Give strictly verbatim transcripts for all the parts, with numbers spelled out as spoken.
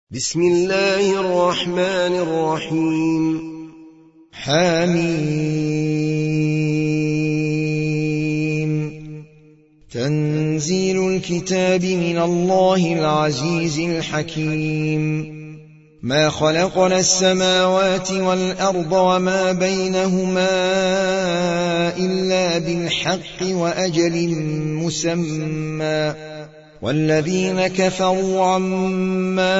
بسم الله الرحمن الرحيم. حميم. تنزيل الكتاب من الله العزيز الحكيم. ما خلقنا السماوات والأرض وما بينهما إلا بالحق وأجل مسمى، والذين كفروا عما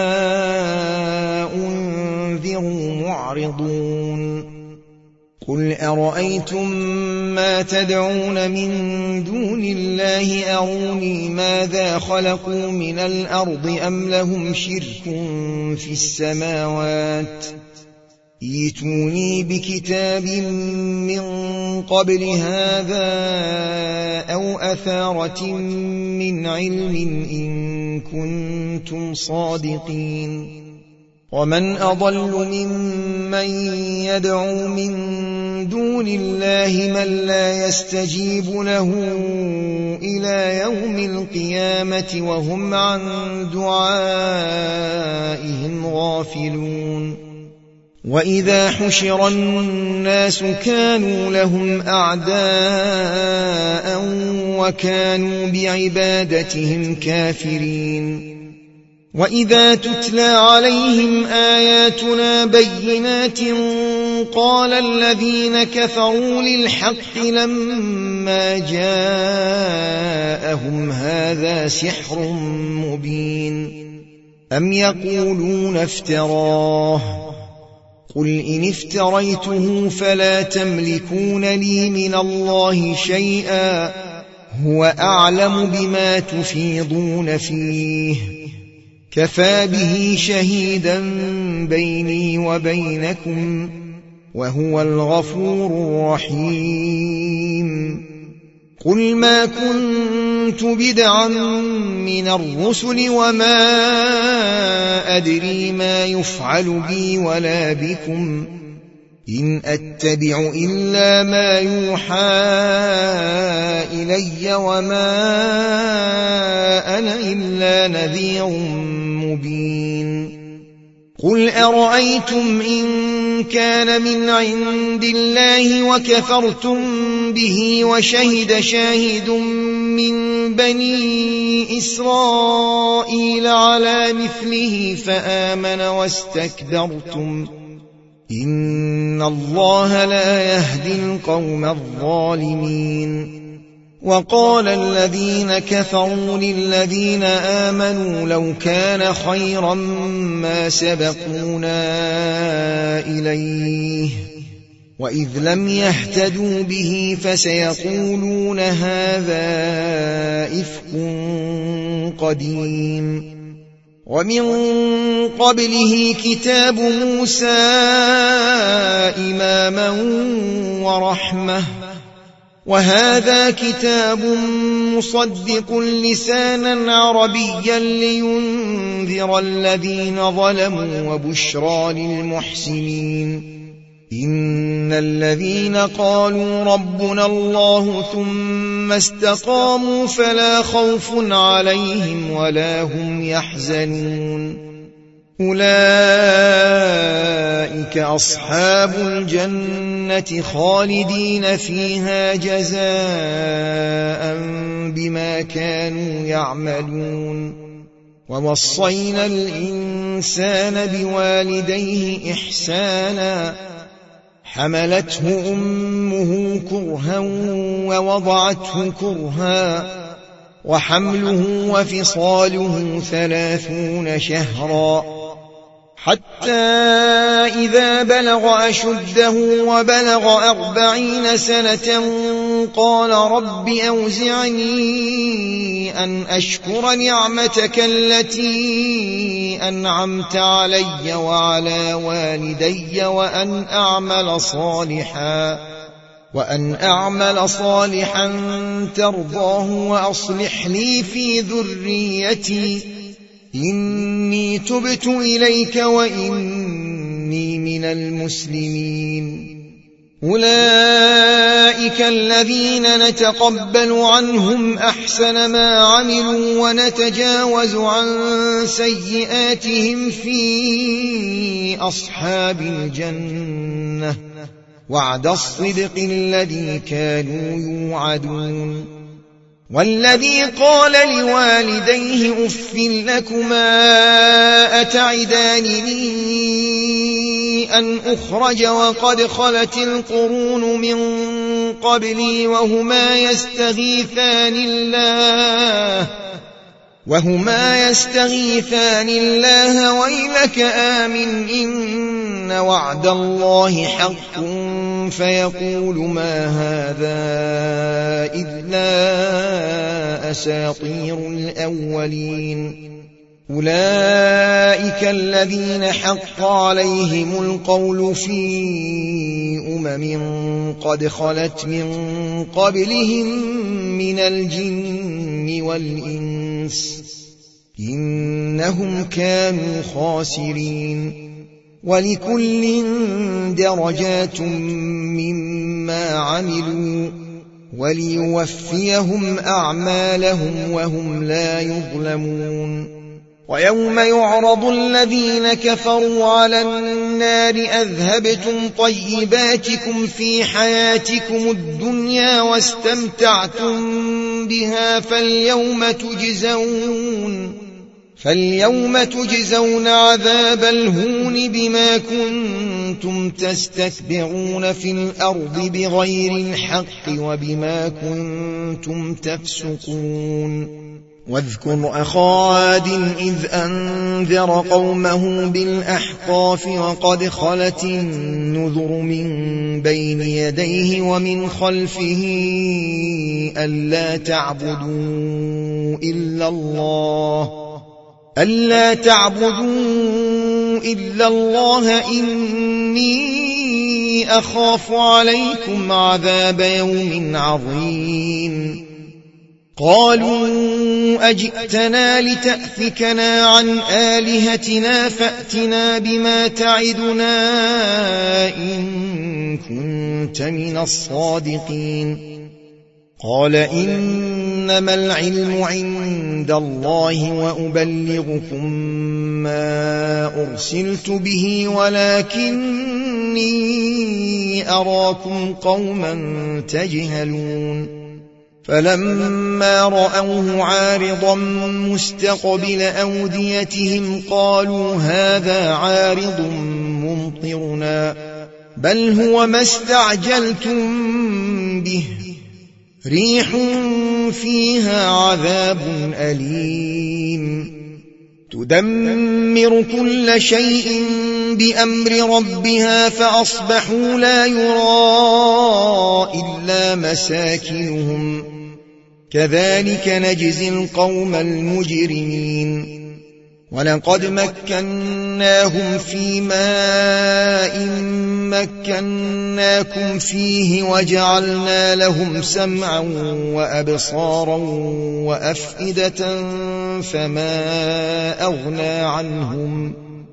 أنذروا معرضون. قل أرأيتم ما تدعون من دون الله أروني ماذا خلقوا من الأرض أم لهم شرك في السماوات، ائتوني بكتاب من قبل هذا أو أثارة من علم إن كنتم صادقين. ومن أضل ممن يدعو من دون الله من لا يستجيب له إلى يوم القيامة وهم عن دعائهم غافلون. وإذا حشر الناس كانوا لهم أعداء وكانوا بعبادتهم كافرين. وإذا تتلى عليهم آياتنا بينات قال الذين كفروا للحق لما جاءهم هذا سحر مبين، أم يقولون افتراه، قل إن افتريته فلا تملكون لي من الله شيئا، هو أعلم بما تفيضون فيه، كفى به شهيدا بيني وبينكم، وهو الغفور الرحيم. قل ما كنت بدعا من الرسل وما أدري ما يفعل بي ولا بكم، إن أتبع إلا ما يوحى إلي وما أنا إلا نذير مبين. قل أرأيتم إن كان من عند الله وكفرتم به وشهد شاهد من بني إسرائيل على مثله فآمن واستكبرتم، إن الله لا يهدي القوم الظالمين. وقال الذين كفروا للذين آمنوا لو كان خيرا ما سبقونا إليه، وإذ لم يهتدوا به فسيقولون هذا إفك قديم. ومن قبله كتاب موسى إماما ورحمة، وهذا كتاب مصدق لسانا عربيا لينذر الذين ظلموا وبشرى للمحسنين. إن الذين قالوا ربنا الله ثم استقاموا فلا خوف عليهم ولا هم يحزنون، أولئك أصحاب الجنة خالدين فيها جزاء بما كانوا يعملون. ووصينا الإنسان بوالديه إحسانا، حملته أمه كرها ووضعته كرها، وحمله وفصاله ثلاثون شهرا، حتى إذا بلغ أشده وبلغ أربعين سنة قال رب أوزعني أن أشكر نعمتك التي أنعمت علي وعلى والدي وأن أعمل صالحا وأن أعمل صالحا ترضاه وأصلح لي في ذريتي إني تبت إليك وإني من المسلمين. أولئك الذين نتقبل عنهم أحسن ما عملوا ونتجاوز عن سيئاتهم في أصحاب الجنة وعد الصدق الذي كانوا يوعدون. والذي قال لوالديه أف لكما أتعدانني أن أخرج وقد خلت القرون من قبلي وهما يستغيثان الله وهما يستغيثان الله ويلك آمن إن وعد الله حق فيقول ما هذا إلا أساطير الأولين. أولئك الذين حق عليهم القول في أمم قد خلت من قبلهم من الجن والإنس إنهم كانوا خاسرين. ولكل درجات مما عملوا وليوفيهم أعمالهم وهم لا يظلمون. ويوم يعرض الذين كفروا على النار أذهبتم طيباتكم في حياتكم الدنيا واستمتعتم بها فاليوم تجزون فاليوم تجزون عذاب الهون بما كنتم تستكبرون في الأرض بغير الحق وبما كنتم تفسقون. واذكر أخا عاد إذ أنذر قومه بالأحقاف وقد خلت النذر من بين يديه ومن خلفه ألا تعبدوا إلا الله ألا تعبدوا إلا الله إني أخاف عليكم عذاب يوم عظيم. قالوا أجئتنا لتأفكنا عن آلهتنا فأتنا بما تعدنا إن كنت من الصادقين. قال إنما العلم عند الله وأبلغكم ما أرسلت به ولكني أراكم قوما تجهلون. فلما رأوه عارضا مستقبل أوديتهم قالوا هذا عارض ممطرنا بل هو ما استعجلتم به ريح فيها عذاب أليم تدمر كل شيء بأمر ربها فأصبحوا لا يرى إلا مساكنهم كذلك نجزي القوم المجرمين. ولقد مكناهم في ماء مكناكم فيه وجعلنا لهم سمعا وأبصارا وأفئدة فما أغنى عنهم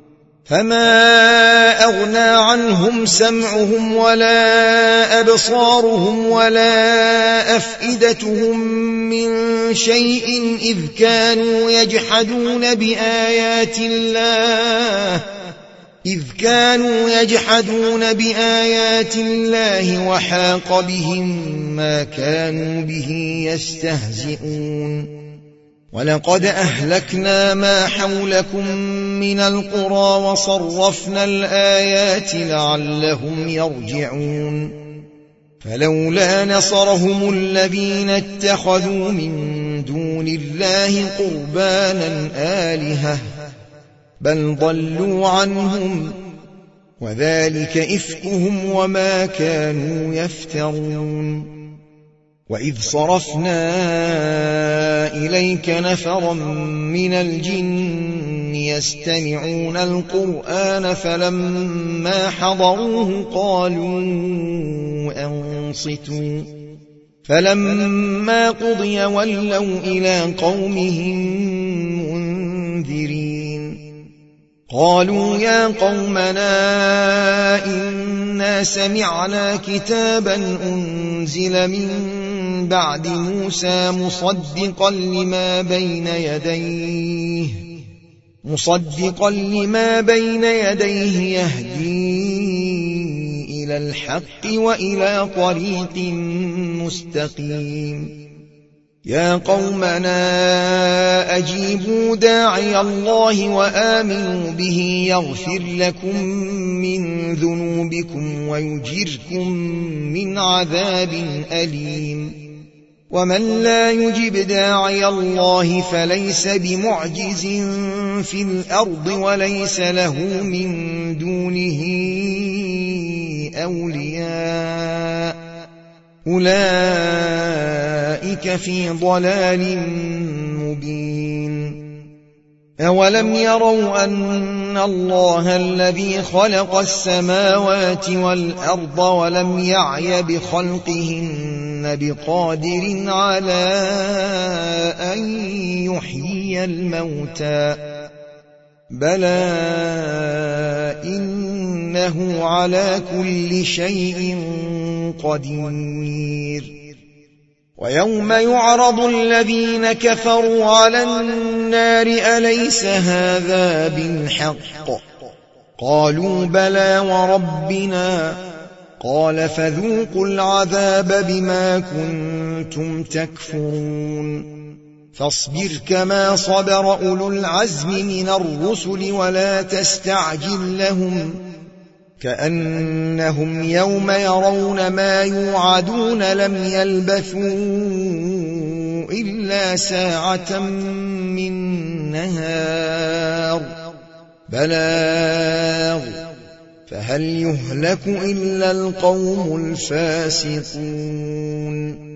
فما أغنى عنهم سمعهم ولا أبصارهم ولا أفئدتهم من شيء إذ كانوا يجحدون بآيات الله إذ كانوا يجحدون بآيات الله وحاق بهم ما كانوا به يستهزئون. ولقد أهلكنا ما حولكم من القرى وصرفنا الآيات لعلهم يرجعون. فلولا نصرهم الذين اتخذوا من دون الله قربانا آلهة بل ضلوا عنهم وذلك إفكهم وما كانوا يفترون. وإذ صرفنا إليك نفرا من الجن يستمعون القرآن فلما حضروه قالوا أنصتوا فلما قضي ولوا إلى قومهم منذرين. قالوا يا قومنا إنا سمعنا كتابا أنزل من بعد موسى مصدقا لما بين يديه مصدقا لما بين يديه يهدي إلى الحق وإلى طريق مستقيم يا قومنا أجيبوا داعي الله وآمنوا به يغفر لكم من ذنوبكم ويجركم من عذاب أليم ومن لا يجب داعي الله فليس بمعجز في الأرض وليس له من دونه أولياء أولئك في ضلال مبين أولم يروا أن الله الذي خلق السماوات والأرض ولم يعي بخلقهن بقادر على أن يحيي الموتى بلى إنه على كل شيء قدير ويوم يعرض الذين كفروا على النار أليس هذا بالحق قالوا بلى وربنا قال فذوقوا العذاب بما كنتم تكفرون فاصبر كما صبر أولو العزم من الرسل ولا تستعجل لهم كأنهم يوم يرون ما يوعدون لم يلبثوا إلا ساعة من نهار بلاغ فهل يهلك إلا القوم الفاسقون